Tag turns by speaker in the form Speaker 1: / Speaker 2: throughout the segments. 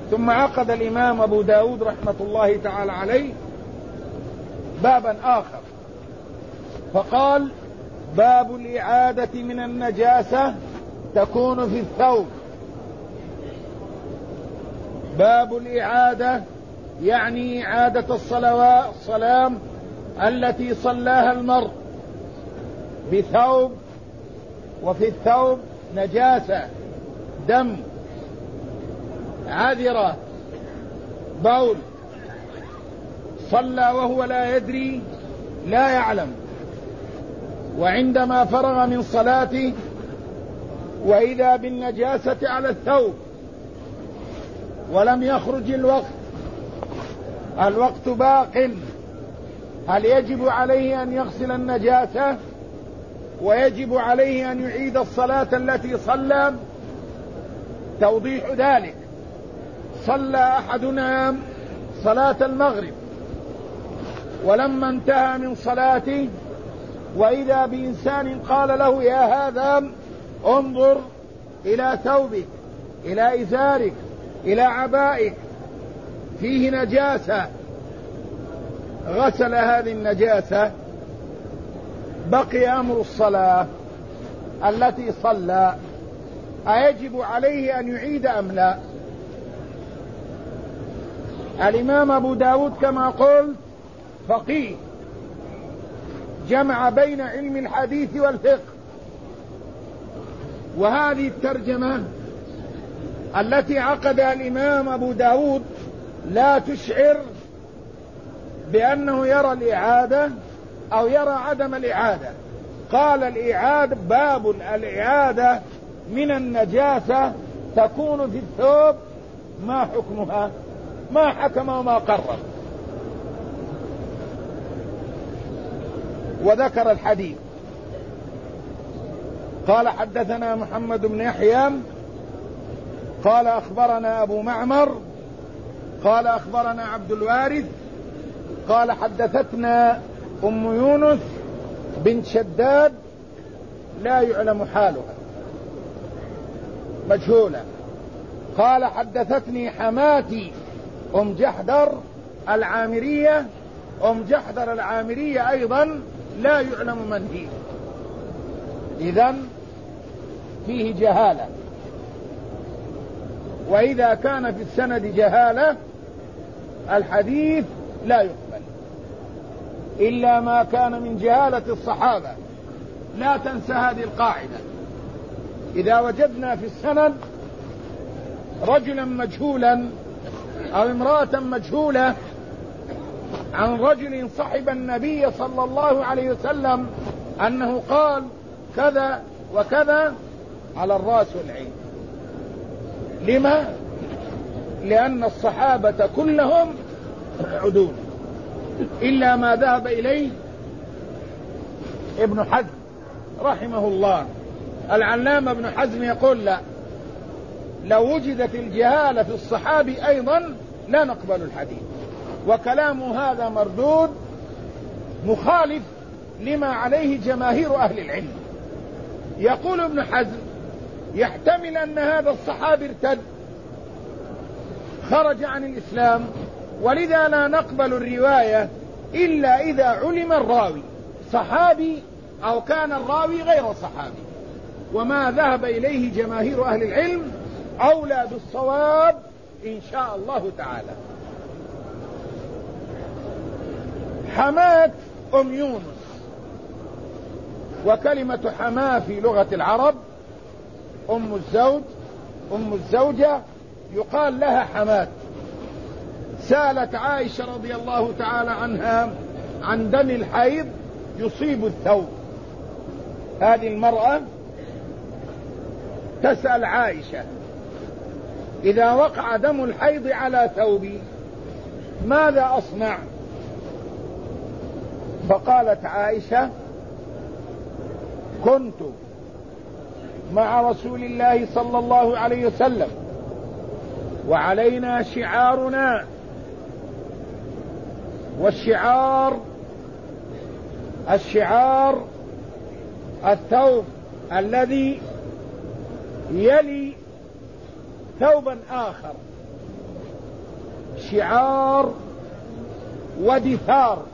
Speaker 1: ثم عقد الإمام أبو داود رحمة الله تعالى عليه بابا آخر فقال: باب الإعادة من النجاسة تكون في الثوب. باب الإعادة يعني إعادة الصلاة التي صلاها المرء بثوب، وفي الثوب نجاسة، دم، عذرة، بول، صلى وهو لا يدري، لا يعلم، وعندما فرغ من صلاته وإذا بالنجاسة على الثوب ولم يخرج الوقت باق، هل يجب عليه أن يغسل النجاسة ويجب عليه أن يعيد الصلاة التي صلى؟ توضيح ذلك: صلى أحدنا صلاة المغرب ولما انتهى من صلاته وإذا بإنسان قال له: يا هذا انظر إلى ثوبك، إلى إزارك، إلى عبائك فيه نجاسة، غسل هذه النجاسة، بقي أمر الصلاة التي صلى، أيجب عليه أن يعيد أم لا؟ الإمام أبو داود كما قلت فقيه، جمع بين علم الحديث والفقه، وهذه الترجمة التي عقدها الإمام أبو داود لا تشعر بأنه يرى الإعادة أو يرى عدم الإعادة. قال: الإعادة، باب الإعادة من النجاسة تكون في الثوب، ما حكمها؟ ما حكم وما قرر، وذكر الحديث. قال: حدثنا محمد بن يحيى قال أخبرنا أبو معمر قال أخبرنا عبد الوارث قال حدثتنا أم يونس بنت شداد لا يعلم حالها، مجهولة. قال: حدثتني حماتي أم جحدر العامرية، أم جحدر العامرية أيضا لا يعلم من هي. إذن فيه جهالة، وإذا كان في السند جهالة الحديث لا يقبل إلا ما كان من جهالة الصحابة. لا تنسى هذه القاعدة: إذا وجدنا في السند رجلا مجهولا أو امرأة مجهولة عن رجل صحب النبي صلى الله عليه وسلم أنه قال كذا وكذا، على الرأس والعين. لما؟ لأن الصحابة كلهم عدول إلا ما ذهب إليه ابن حزم رحمه الله. العلامة ابن حزم يقول: لا، لو وجدت الجهالة في الصحابي أيضا لا نقبل الحديث. وكلامه هذا مردود مخالف لما عليه جماهير أهل العلم. يقول ابن حزم: يحتمل أن هذا الصحابي ارتد، خرج عن الإسلام، ولذا لا نقبل الرواية إلا إذا علم الراوي صحابي أو كان الراوي غير صحابي. وما ذهب إليه جماهير أهل العلم أولى بالصواب إن شاء الله تعالى. حماة أم يونس، وكلمة حماة في لغة العرب أم الزوج، أم الزوجة، يقال لها حماة. سألت عائشة رضي الله تعالى عنها عن دم الحيض يصيب الثوب. هذه المرأة تسأل عائشة: إذا وقع دم الحيض على ثوبي ماذا أصنع؟ فقالت عائشة: كنت مع رسول الله صلى الله عليه وسلم وعلينا شعارنا، والشعار الثوب الذي يلي ثوبا آخر، شعار ودثار.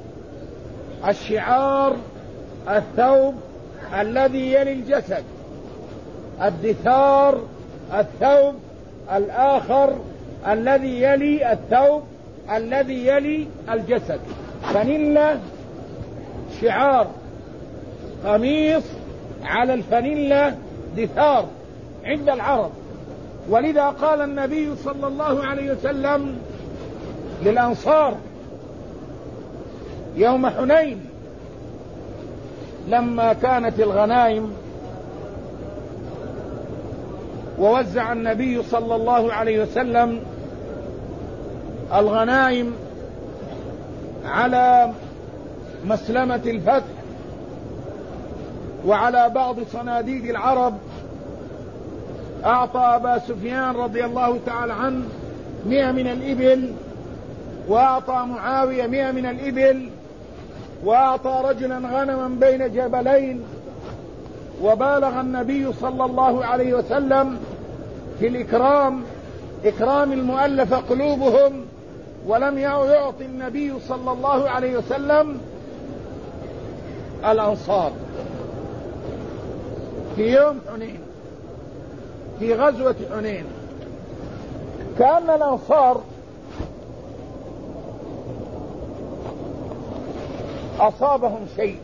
Speaker 1: الشعار الثوب الذي يلي الجسد، الدثار الثوب الآخر الذي يلي الثوب الذي يلي الجسد. فانيلا شعار، قميص على الفانيلا دثار عند العرب. ولذا قال النبي صلى الله عليه وسلم للأنصار يوم حنين لما كانت الغنائم ووزع النبي صلى الله عليه وسلم الغنائم على مسلمة الفتح وعلى بعض صناديد العرب، أعطى أبا سفيان رضي الله تعالى عنه 100 من الإبل، وأعطى معاوية 100 من الإبل، وأعطى رجلا غنما بين جبلين. وبالغ النبي صلى الله عليه وسلم في الإكرام، إكرام المؤلفة قلوبهم، ولم يعطي النبي صلى الله عليه وسلم الأنصار في يوم حنين، في غزوة حنين. كأن الأنصار أصابهم شيء.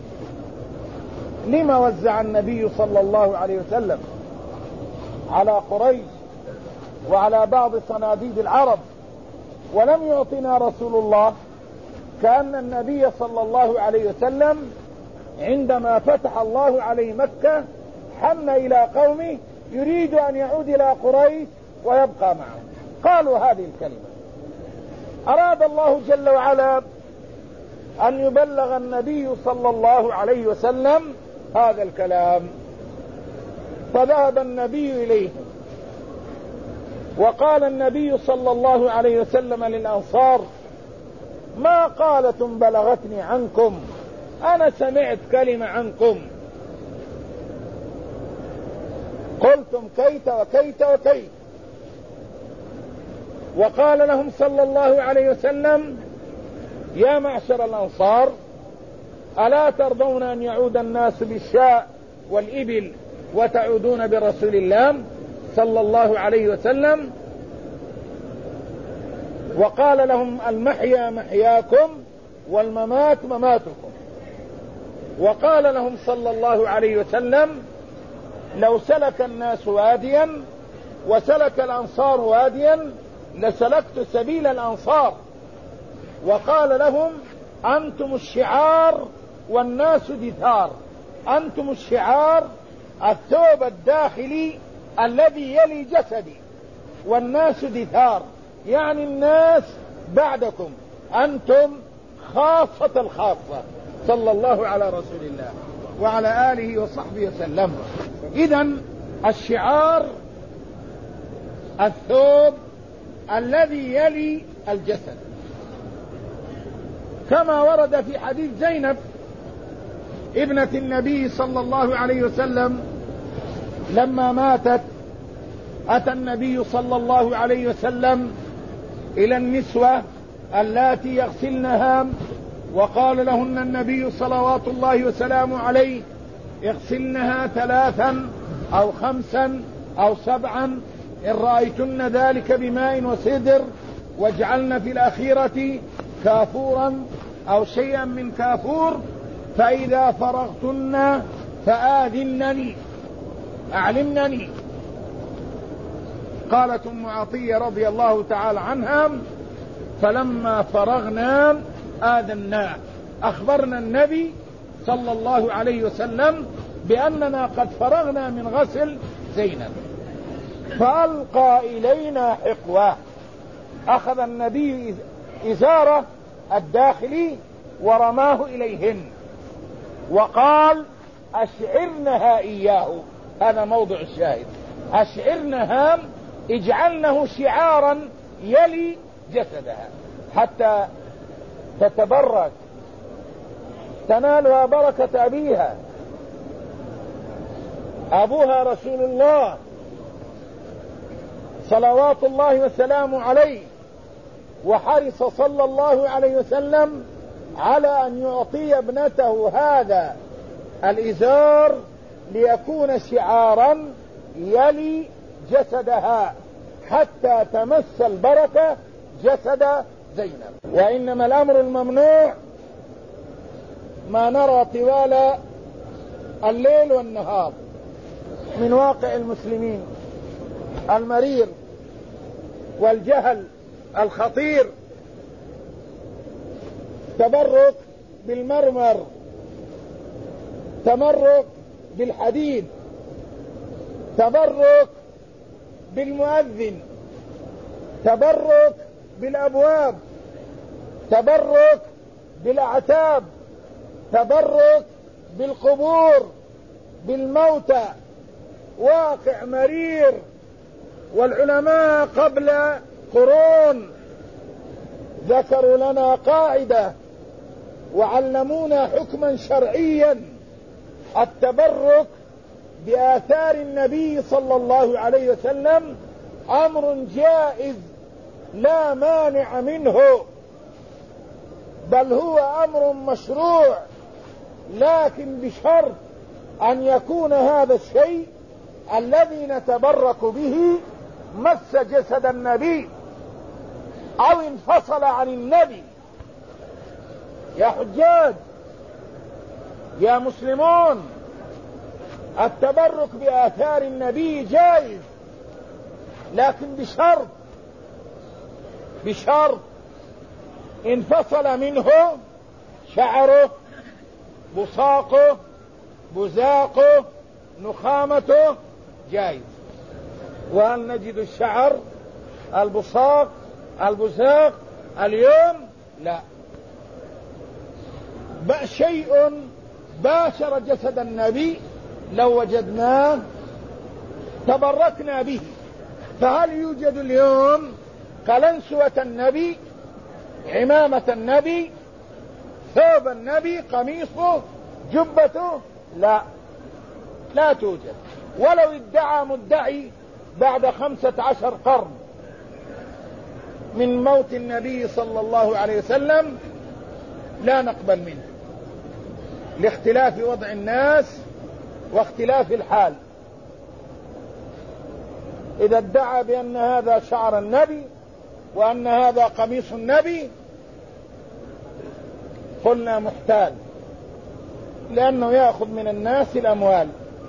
Speaker 1: لما وزع النبي صلى الله عليه وسلم على قريش وعلى بعض صناديد العرب ولم يعطنا رسول الله؟ كأن النبي صلى الله عليه وسلم عندما فتح الله عليه مكة حن إلى قومه يريد أن يعود إلى قريش ويبقى معهم. قالوا هذه الكلمة. أراد الله جل وعلا أن يبلغ النبي صلى الله عليه وسلم هذا الكلام، فذهب النبي إليهم وقال النبي صلى الله عليه وسلم للأنصار: ما قالتم بلغتني عنكم، أنا سمعت كلمة عنكم قلتم كيت وكيت وكيت. وقال لهم صلى الله عليه وسلم: يا معشر الأنصار، ألا ترضون أن يعود الناس بالشاء والإبل وتعودون برسول الله صلى الله عليه وسلم؟ وقال لهم: المحيا محياكم والممات مماتكم. وقال لهم صلى الله عليه وسلم: لو سلك الناس واديا وسلك الأنصار واديا لسلكت سبيل الأنصار. وقال لهم: أنتم الشعار والناس دثار. أنتم الشعار، الثوب الداخلي الذي يلي جسدي، والناس دثار، يعني الناس بعدكم، أنتم خاصة الخاصة. صلى الله على رسول الله وعلى آله وصحبه وسلم. إذن الشعار الثوب الذي يلي الجسد، كما ورد في حديث زينب ابنة النبي صلى الله عليه وسلم لما ماتت، أتى النبي صلى الله عليه وسلم إلى النسوة اللاتي يغسلنها، وقال لهن النبي صلوات الله وسلامه عليه: اغسلنها 3 أو 5 أو 7 إن رأيتن ذلك بماء وسدر، واجعلن في الأخيرة كافورا أو شيئا من كافور، فإذا فرغتن فآذنني، أعلمنني. قالت أم عطية رضي الله تعالى عنها: فلما فرغنا آذنا، أخبرنا النبي صلى الله عليه وسلم بأننا قد فرغنا من غسل زينب، فألقى إلينا حقوة. أخذ النبي إزاره الداخلي ورماه إليهن وقال: أشعرنها إياه. هذا موضع الشاهد، أشعرنها، اجعلنه شعارا يلي جسدها حتى تتبرك، تنالها بركة أبيها. أبوها رسول الله صلوات الله وسلامه عليه، وحرص صلى الله عليه وسلم على أن يعطي ابنته هذا الإزار ليكون شعارا يلي جسدها حتى تمس البركة جسد زينب. وإنما الأمر الممنوع ما نرى طوال الليل والنهار من واقع المسلمين المرير والجهل الخطير، تبرك بالمرمر، تبرك بالحديد، تبرك بالمؤذن، تبرك بالأبواب، تبرك بالأعتاب، تبرك بالقبور، بالموتى. واقع مرير. والعلماء قبل قرون ذكروا لنا قاعدة وعلمونا حكما شرعيا: التبرك بآثار النبي صلى الله عليه وسلم أمر جائز لا مانع منه، بل هو أمر مشروع، لكن بشرط أن يكون هذا الشيء الذي نتبرك به مس جسد النبي أو انفصل عن النبي. يا حجاج، يا مسلمون، التبرك بآثار النبي جائز، لكن بشرط انفصل منه شعره، بصاقه، بزاقه، نخامته، جائز. وهل نجد الشعر، البصاق، البزاق اليوم؟ لا. شيء باشر جسد النبي لو وجدناه تبركنا به. فهل يوجد اليوم قلنسوة النبي، عمامة النبي، ثوب النبي، قميصه، جبته؟ لا توجد. ولو ادعى مدعي بعد 15 قرن من موت النبي صلى الله عليه وسلم لا نقبل منه، لاختلاف وضع الناس واختلاف الحال. إذا ادعى بأن هذا شعر النبي وأن هذا قميص النبي قلنا محتال، لأنه يأخذ من الناس الأموال،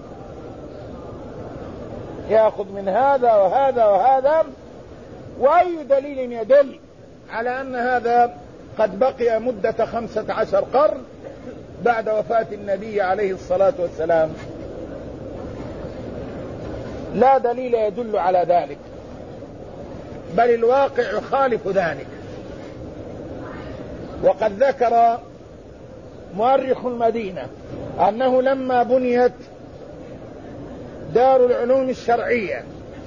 Speaker 1: يأخذ من هذا وهذا وهذا. وأي دليل يدل على أن هذا قد بقي مدة 15 قرن بعد وفاة النبي عليه الصلاة والسلام؟ لا دليل يدل على ذلك، بل الواقع يخالف ذلك. وقد ذكر مؤرخ المدينة أنه لما بنيت دار العلوم الشرعية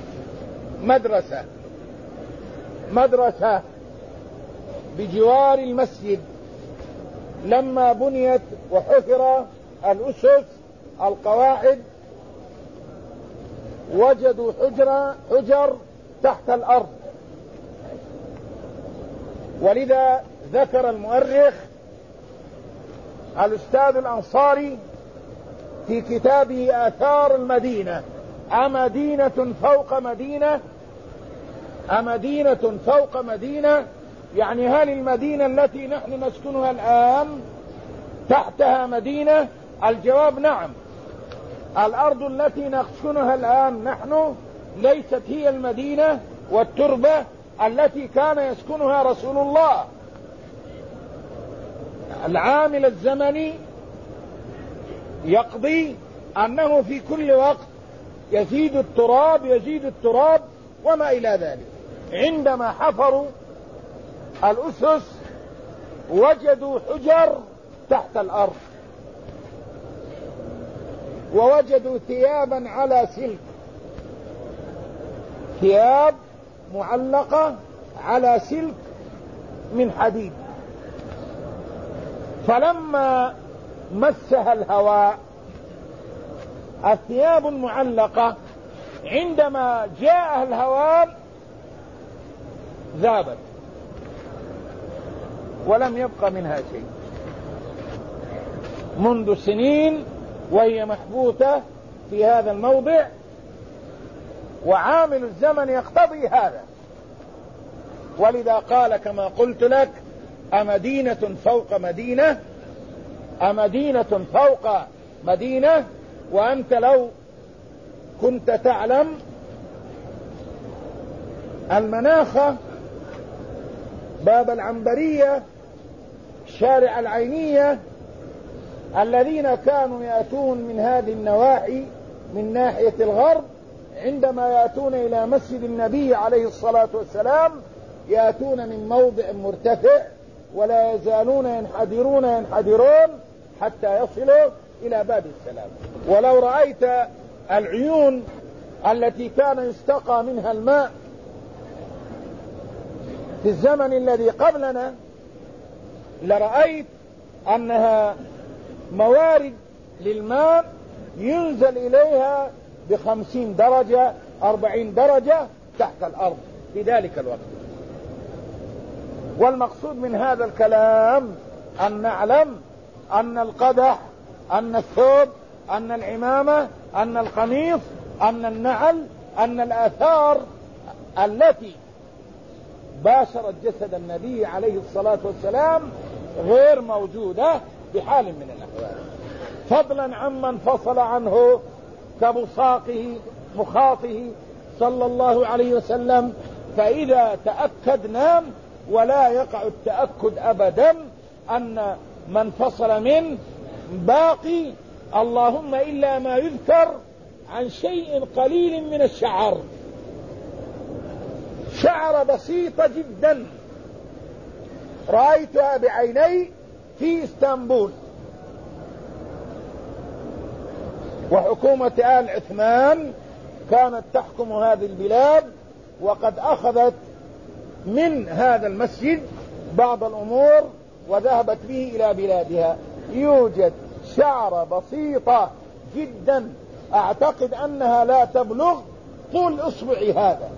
Speaker 1: مدرسة بجوار المسجد، لما بنيت وحفر الأسس القواعد وجدوا حجر تحت الأرض. ولذا ذكر المؤرخ الأستاذ الأنصاري في كتابه آثار المدينة: أمدينة فوق مدينة، أمدينة فوق مدينة، يعني هل المدينة التي نحن نسكنها الآن تحتها مدينة؟ الجواب نعم. الأرض التي نسكنها الآن نحن ليست هي المدينة والتربة التي كان يسكنها رسول الله. العامل الزمني يقضي أنه في كل وقت يزيد التراب وما إلى ذلك. عندما حفروا الأسس وجدوا حجر تحت الأرض، ووجدوا ثيابا على سلك، ثياب معلقة على سلك من حديد. فلما مسها الهواء الثياب المعلقة عندما جاء الهواء ذابت ولم يبق منها شيء منذ سنين، وهي محبوسة في هذا الموضع، وعامل الزمن يقتضي هذا. ولذا قال كما قلت لك: أمدينة فوق مدينة، أمدينة فوق مدينة. وأنت لو كنت تعلم المناخة، باب العنبرية، شارع العينية، الذين كانوا يأتون من هذه النواحي من ناحية الغرب عندما يأتون إلى مسجد النبي عليه الصلاة والسلام يأتون من موضع مرتفع، ولا يزالون ينحدرون حتى يصلوا إلى باب السلام. ولو رأيت العيون التي كان يستقى منها الماء في الزمن الذي قبلنا لرأيت أنها موارد للماء ينزل إليها ب50 درجة 40 درجة تحت الأرض في ذلك الوقت. والمقصود من هذا الكلام أن نعلم أن القدح، أن الثوب، أن العمامة، أن القميص، أن النعل، أن الآثار التي باشرت جسد النبي عليه الصلاة والسلام غير موجودة بحال من الأحوال، فضلا عمن فصل عنه كبصاقه مخاطه صلى الله عليه وسلم. فإذا تأكدنا، ولا يقع التأكد أبدا، أن من فصل منه باقي، اللهم إلا ما يذكر عن شيء قليل من الشعر، شعر بسيطة جدا رأيتها بعيني في اسطنبول. وحكومة آل عثمان كانت تحكم هذه البلاد، وقد أخذت من هذا المسجد بعض الأمور وذهبت به إلى بلادها. يوجد شعرة بسيطة جدا أعتقد أنها لا تبلغ طول إصبعي هذا،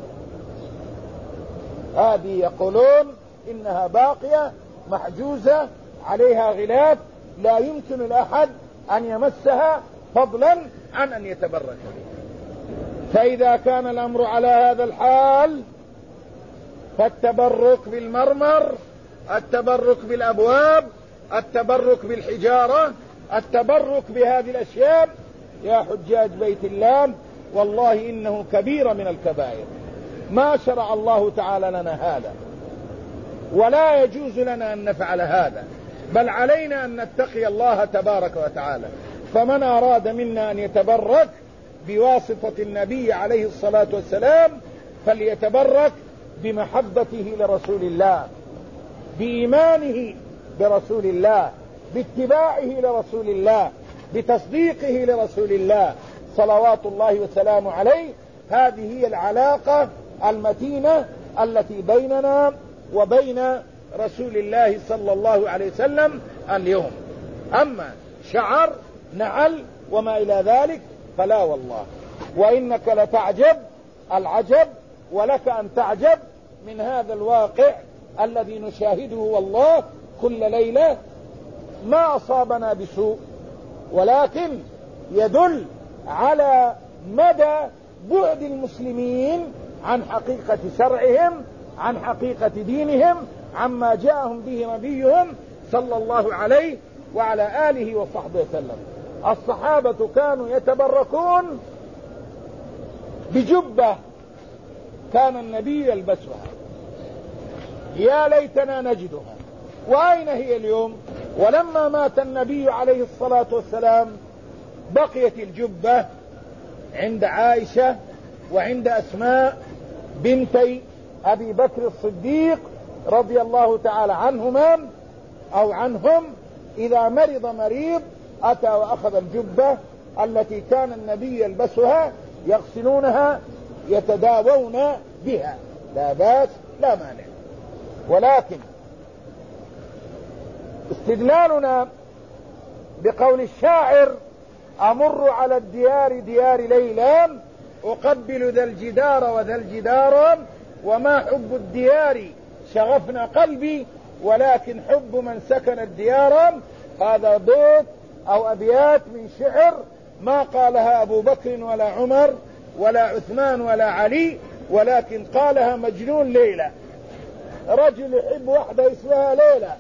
Speaker 1: هذه يقولون إنها باقية محجوزة عليها غلاف لا يمكن الأحد أن يمسها، فضلا عن أن يتبرك بها. فإذا كان الأمر على هذا الحال فالتبرك بالمرمر، التبرك بالأبواب، التبرك بالحجارة، التبرك بهذه الأشياء يا حجاج بيت الله والله إنه كبير من الكبائر. ما شرع الله تعالى لنا هذا، ولا يجوز لنا أن نفعل هذا، بل علينا أن نتقي الله تبارك وتعالى. فمن أراد منا أن يتبرك بواسطة النبي عليه الصلاة والسلام فليتبرك بمحبته لرسول الله، بإيمانه برسول الله، باتباعه لرسول الله، بتصديقه لرسول الله صلوات الله وسلامه عليه. هذه هي العلاقة المتينة التي بيننا وبين رسول الله صلى الله عليه وسلم اليوم. أما شعر نعل وما إلى ذلك فلا والله. وإنك لتعجب العجب، ولك أن تعجب من هذا الواقع الذي نشاهده والله كل ليلة. ما أصابنا بسوء، ولكن يدل على مدى بعد المسلمين عن حقيقة شرعهم، عن حقيقة دينهم، عما جاءهم به نبيهم صلى الله عليه وعلى آله وصحبه وسلم. الصحابة كانوا يتبركون بجبة كان النبي يلبسها، يا ليتنا نجدها، وأين هي اليوم؟ ولما مات النبي عليه الصلاة والسلام بقيت الجبة عند عائشة وعند أسماء بنتي أبي بكر الصديق رضي الله تعالى عنهما أو عنهم. إذا مرض مريض أتى وأخذ الجبة التي كان النبي يلبسها يغسلونها يتداوون بها، لا بأس لا مانع. ولكن استدلالنا بقول الشاعر: أمر على الديار ديار ليلا أقبل ذا الجدار وذا الجدار وما حب الديار شغفنا قلبي ولكن حب من سكن الديار. هذا بيت أو أبيات من شعر ما قالها أبو بكر ولا عمر ولا عثمان ولا علي، ولكن قالها مجنون ليلى، رجل يحب واحدة اسمها ليلى،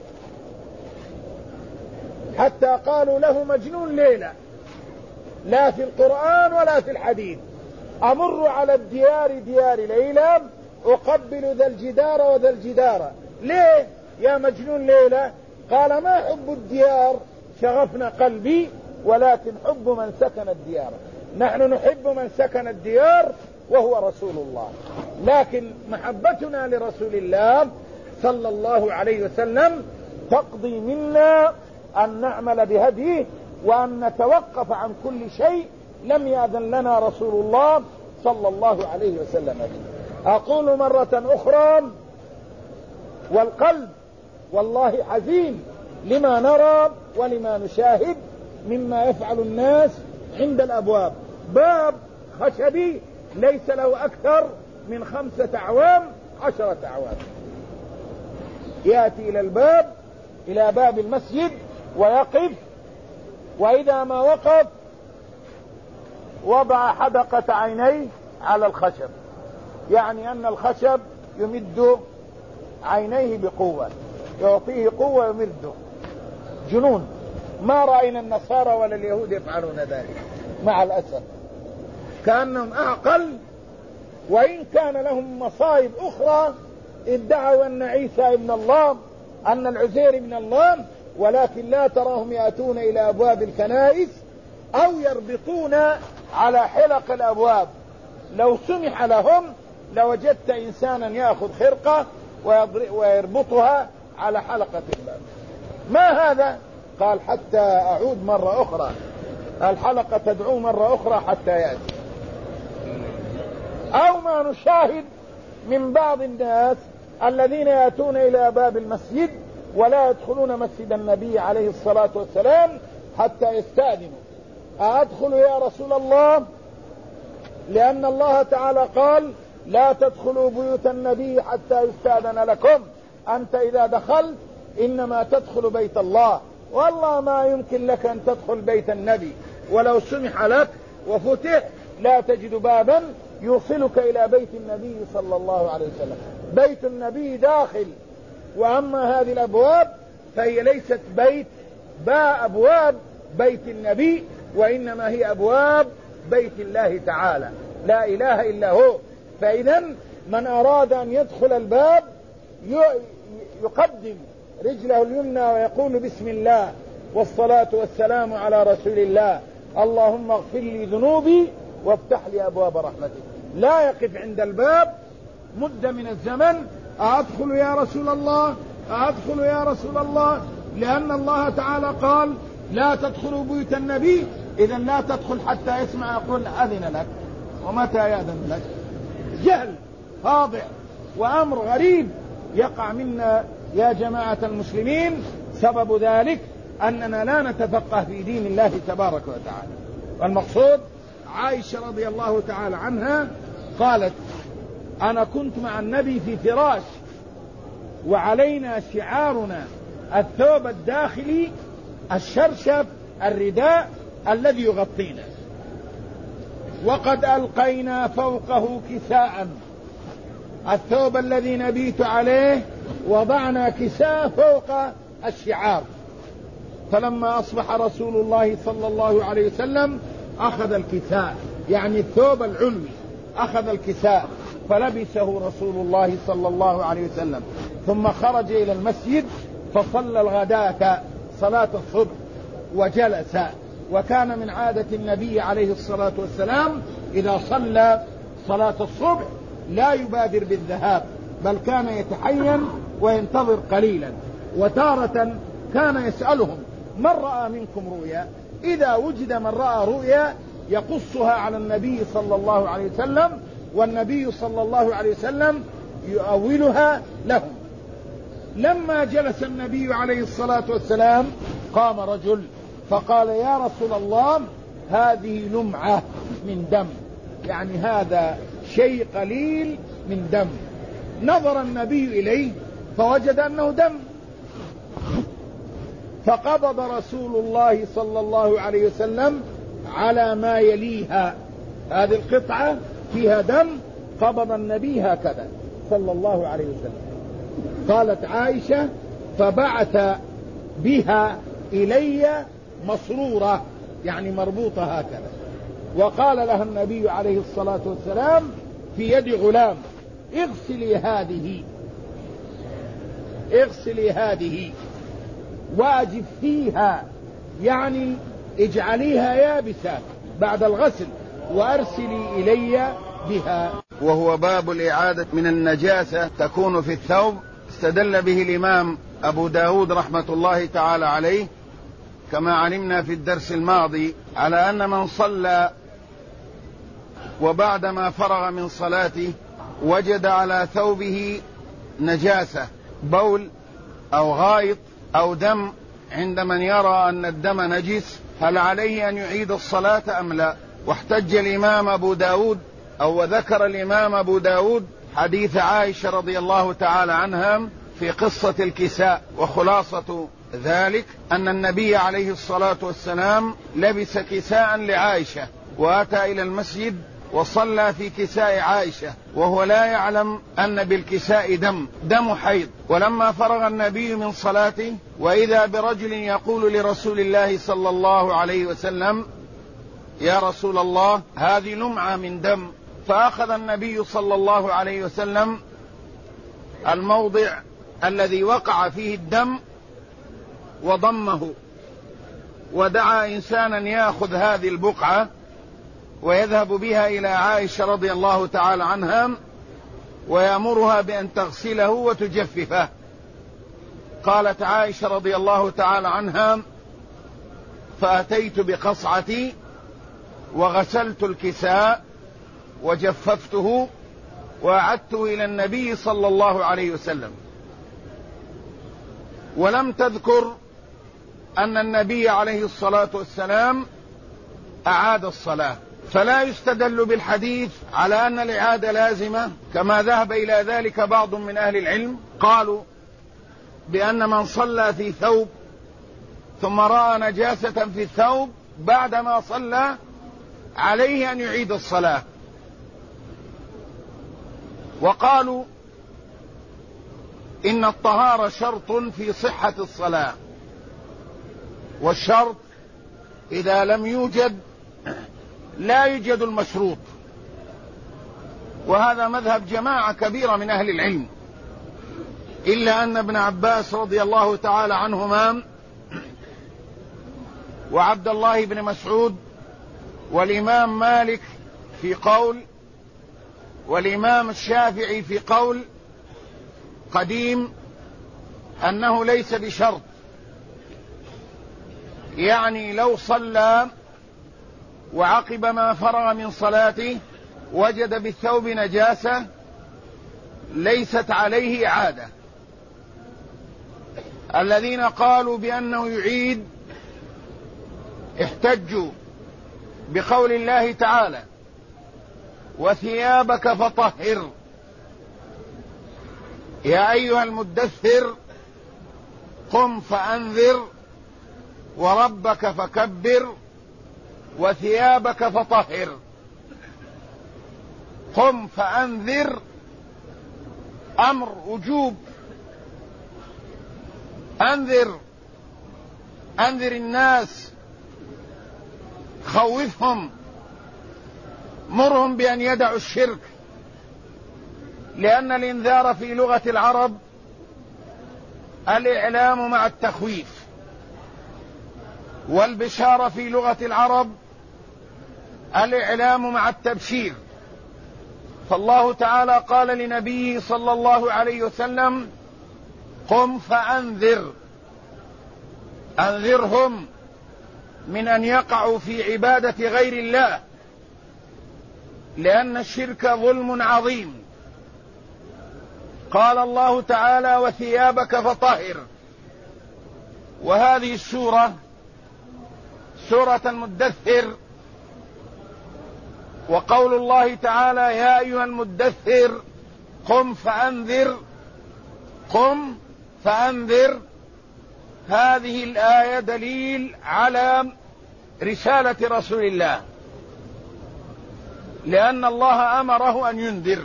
Speaker 1: حتى قالوا له مجنون ليلى، لا في القرآن ولا في الحديث. أمر على الديار ديار ليلى أقبل ذا الجدار وذا الجدار. ليه يا مجنون ليلى؟ قال ما حب الديار شغفنا قلبي، ولكن حب من سكن الديار. نحن نحب من سكن الديار وهو رسول الله، لكن محبتنا لرسول الله صلى الله عليه وسلم تقضي منا أن نعمل بهديه وأن نتوقف عن كل شيء لم يأذن لنا رسول الله صلى الله عليه وسلم به. أقول مرة أخرى والقلب والله حزين لما نرى ولما نشاهد مما يفعل الناس عند الأبواب. باب خشبي ليس له أكثر من 5 أعوام 10 أعوام، يأتي إلى باب المسجد ويقف، وإذا ما وقف وضع حدقة عينيه على الخشب، يعني أن الخشب يمد عينيه بقوة، يعطيه قوة يمده. جنون. ما رأينا النصارى ولا اليهود يفعلون ذلك مع الأسف، كأنهم أعقل، وإن كان لهم مصائب أخرى، ادعوا أن عيسى ابن الله، أن العزير ابن الله، ولكن لا تراهم يأتون إلى أبواب الكنائس أو يربطون على حلق الأبواب. لو سمح لهم لوجدت إنسانا يأخذ خرقة ويربطها على حلقة الباب. ما هذا؟ قال حتى أعود مرة أخرى، الحلقة تدعو مرة أخرى حتى يأتي. أو ما نشاهد من بعض الناس الذين يأتون إلى باب المسجد ولا يدخلون مسجد النبي عليه الصلاة والسلام حتى يستأذنوا. أدخل يا رسول الله؟ لأن الله تعالى قال لا تدخلوا بيوت النبي حتى يستأذن لكم. أنت إذا دخلت إنما تدخل بيت الله، والله ما يمكن لك أن تدخل بيت النبي، ولو سمح لك وفتح لا تجد بابا يوصلك إلى بيت النبي صلى الله عليه وسلم. بيت النبي داخل، وأما هذه الأبواب فهي ليست أبواب بيت النبي، وإنما هي أبواب بيت الله تعالى، لا إله إلا هو. فإذا من أراد أن يدخل الباب يقدم رجله اليمنى ويقول بسم الله والصلاة والسلام على رسول الله، اللهم اغفر لي ذنوبي وافتح لي أبواب رحمتك. لا يقف عند الباب مدة من الزمن، أدخل يا رسول الله، أدخل يا رسول الله، لأن الله تعالى قال لا تدخلوا بيوت النبي. إذا لا تدخل حتى يسمع يقول أذن لك، ومتى يأذن لك؟ جهل فاضح وأمر غريب يقع منا يا جماعة المسلمين. سبب ذلك أننا لا نتفقه في دين الله تبارك وتعالى. والمقصود عائشة رضي الله تعالى عنها قالت أنا كنت مع النبي في فراش وعلينا شعارنا الثوب الداخلي الشرشف الرداء الذي يغطينا، وقد ألقينا فوقه كساء، الثوب الذي نبيت عليه وضعنا كساء فوق الشعار. فلما أصبح رسول الله صلى الله عليه وسلم أخذ الكساء، يعني الثوب العلوي، أخذ الكساء فلبسه رسول الله صلى الله عليه وسلم، ثم خرج إلى المسجد فصلى الغداة صلاة الصبح وجلس. وكان من عادة النبي عليه الصلاة والسلام إذا صلى صلاة الصبح لا يبادر بالذهاب، بل كان يتحين وينتظر قليلا. وتارة كان يسألهم من رأى منكم رؤيا؟ إذا وجد من رأى رؤيا يقصها على النبي صلى الله عليه وسلم، والنبي صلى الله عليه وسلم يؤولها لهم. لما جلس النبي عليه الصلاة والسلام قام رجل فقال يا رسول الله هذه لمعة من دم، يعني هذا شيء قليل من دم. نظر النبي إليه فوجد أنه دم، فقبض رسول الله صلى الله عليه وسلم على ما يليها، هذه القطعة فيها دم، قبض النبي هكذا صلى الله عليه وسلم. قالت عائشة: فبعث بها إلي مسرورة، يعني مربوطة هكذا، وقال لها النبي عليه الصلاة والسلام في يد غلام: اغسلي هذه واجفيها، يعني اجعليها يابسة بعد الغسل، وأرسلي إلي بها.
Speaker 2: وهو باب الإعادة من النجاسة تكون في الثوب. استدل به الإمام أبو داود رحمة الله تعالى عليه كما علمنا في الدرس الماضي على أن من صلى وبعدما فرغ من صلاته وجد على ثوبه نجاسة، بول أو غائط أو دم، عند من يرى أن الدم نجس هل عليه أن يعيد الصلاة أم لا؟ واحتج الإمام أبو داود وذكر الإمام أبو داود حديث عائشة رضي الله تعالى عنها في قصة الكساء، وخلاصة ذلك أن النبي عليه الصلاة والسلام لبس كساء لعائشة وأتى إلى المسجد وصلى في كساء عائشة وهو لا يعلم أن بالكساء دم حيض. ولما فرغ النبي من صلاته وإذا برجل يقول لرسول الله صلى الله عليه وسلم: يا رسول الله، هذه لمعة من دم. فأخذ النبي صلى الله عليه وسلم الموضع الذي وقع فيه الدم وضمه، ودعا إنسانا يأخذ هذه البقعة ويذهب بها إلى عائشة رضي الله تعالى عنها ويأمرها بأن تغسله وتجففه. قالت عائشة رضي الله تعالى عنها: فأتيت بقصعتي وغسلت الكساء وجففته وأعدته إلى النبي صلى الله عليه وسلم. ولم تذكر أن النبي عليه الصلاة والسلام أعاد الصلاة، فلا يستدل بالحديث على أن الإعادة لازمة، كما ذهب إلى ذلك بعض من أهل العلم. قالوا بأن من صلى في ثوب ثم رأى نجاسة في الثوب بعدما صلى عليه أن يعيد الصلاة. وقالوا إن الطهارة شرط في صحة الصلاة، والشرط إذا لم يوجد لا يوجد المشروط، وهذا مذهب جماعة كبيرة من أهل العلم، إلا أن ابن عباس رضي الله تعالى عنهما وعبد الله بن مسعود والإمام مالك في قول والإمام الشافعي في قول قديم أنه ليس بشرط، يعني لو صلى وعقب ما فرغ من صلاته وجد بالثوب نجاسة ليست عليه إعادة. الذين قالوا بأنه يعيد احتجوا بقول الله تعالى: وثيابك فطهر يا أيها المدثر قم فأنذر وربك فكبر وثيابك فطهر. قم فأنذر أمر وجوب، أنذر الناس، خوفهم، مرهم بأن يدعوا الشرك، لأن الإنذار في لغة العرب الإعلام مع التخويف، والبشارة في لغة العرب الإعلام مع التبشير. فالله تعالى قال لنبيه صلى الله عليه وسلم: قم فأنذر، أنذرهم من أن يقعوا في عبادة غير الله، لأن الشرك ظلم عظيم. قال الله تعالى: وثيابك فطهر. وهذه السورة سورة المدثر، وقول الله تعالى: يا أيها المدثر قم فأنذر، قم فأنذر، هذه الآية دليل على رسالة رسول الله، لأن الله أمره أن ينذر.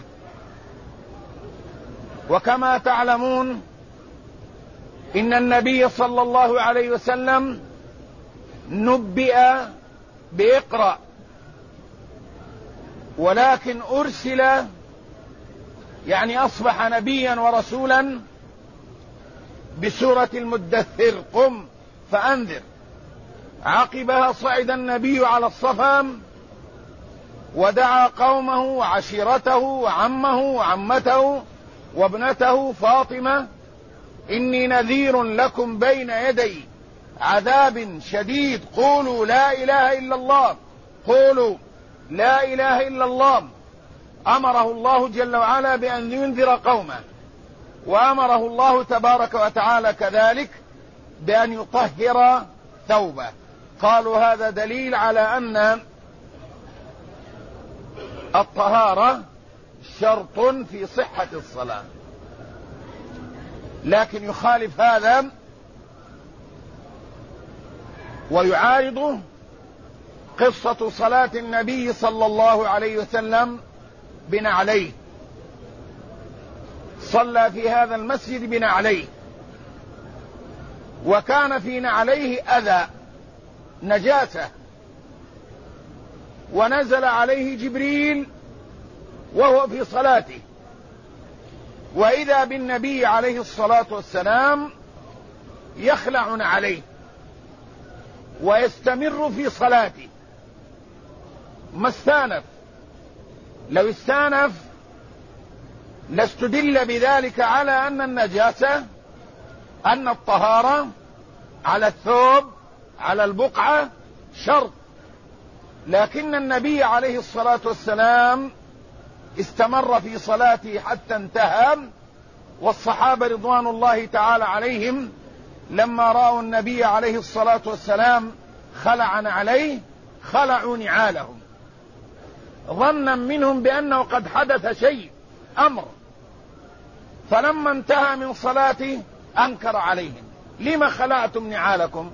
Speaker 2: وكما تعلمون إن النبي صلى الله عليه وسلم نبئ بإقرأ، ولكن أرسل يعني أصبح نبيا ورسولا بسورة المدثر، قم فأنذر. عقبها صعد النبي على الصفا ودعا قومه وعشيرته وعمه وعمته وابنته فاطمة: إني نذير لكم بين يدي عذاب شديد، قولوا لا إله إلا الله، قولوا لا إله إلا الله. أمره الله جل وعلا بأن ينذر قومه، وأمره الله تبارك وتعالى كذلك بأن يطهر ثوبه. قالوا هذا دليل على أن الطهارة شرط في صحة الصلاة، لكن يخالف هذا ويعارضه قصة صلاة النبي صلى الله عليه وسلم بنعليه. صلى في هذا المسجد بنعليه، وكان في نعليه أذى نجاسة، ونزل عليه جبريل وهو في صلاته، وإذا بالنبي عليه الصلاة والسلام يخلع عليه ويستمر في صلاته. ما استانف، لو استانف لاستدل بذلك على أن النجاسة، أن الطهارة على الثوب على البقعة شرط، لكن النبي عليه الصلاة والسلام استمر في صلاته حتى انتهى. والصحابة رضوان الله تعالى عليهم لما رأوا النبي عليه الصلاة والسلام خلعا عليه خلعوا نعالهم، ظنا منهم بأنه قد حدث شيء أمر، فلما انتهى من صلاته أنكر عليهم: لما خلعتم نعالكم؟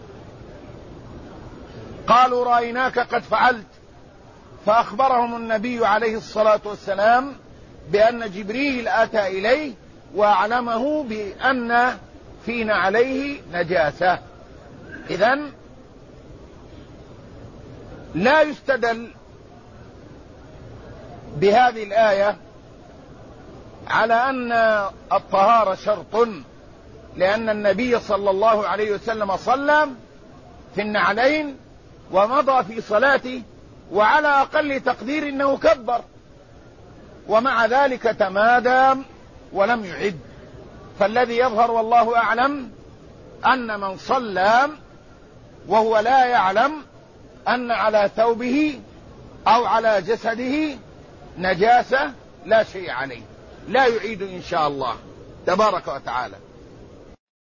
Speaker 2: قالوا: رأيناك قد فعلت. فأخبرهم النبي عليه الصلاة والسلام بأن جبريل أتى إليه وأعلمه بأن في نعليه نجاسة. إذن لا يستدل بهذه الآية على أن الطهارة شرط، لأن النبي صلى الله عليه وسلم صلى في النعلين ومضى في صلاته، وعلى أقل تقدير أنه كبر، ومع ذلك تمادى ولم يعد. فالذي يظهر والله أعلم أن من صلى وهو لا يعلم أن على ثوبه أو على جسده نجاسة لا شيء عليه، لا يعيد إن شاء الله تبارك وتعالى.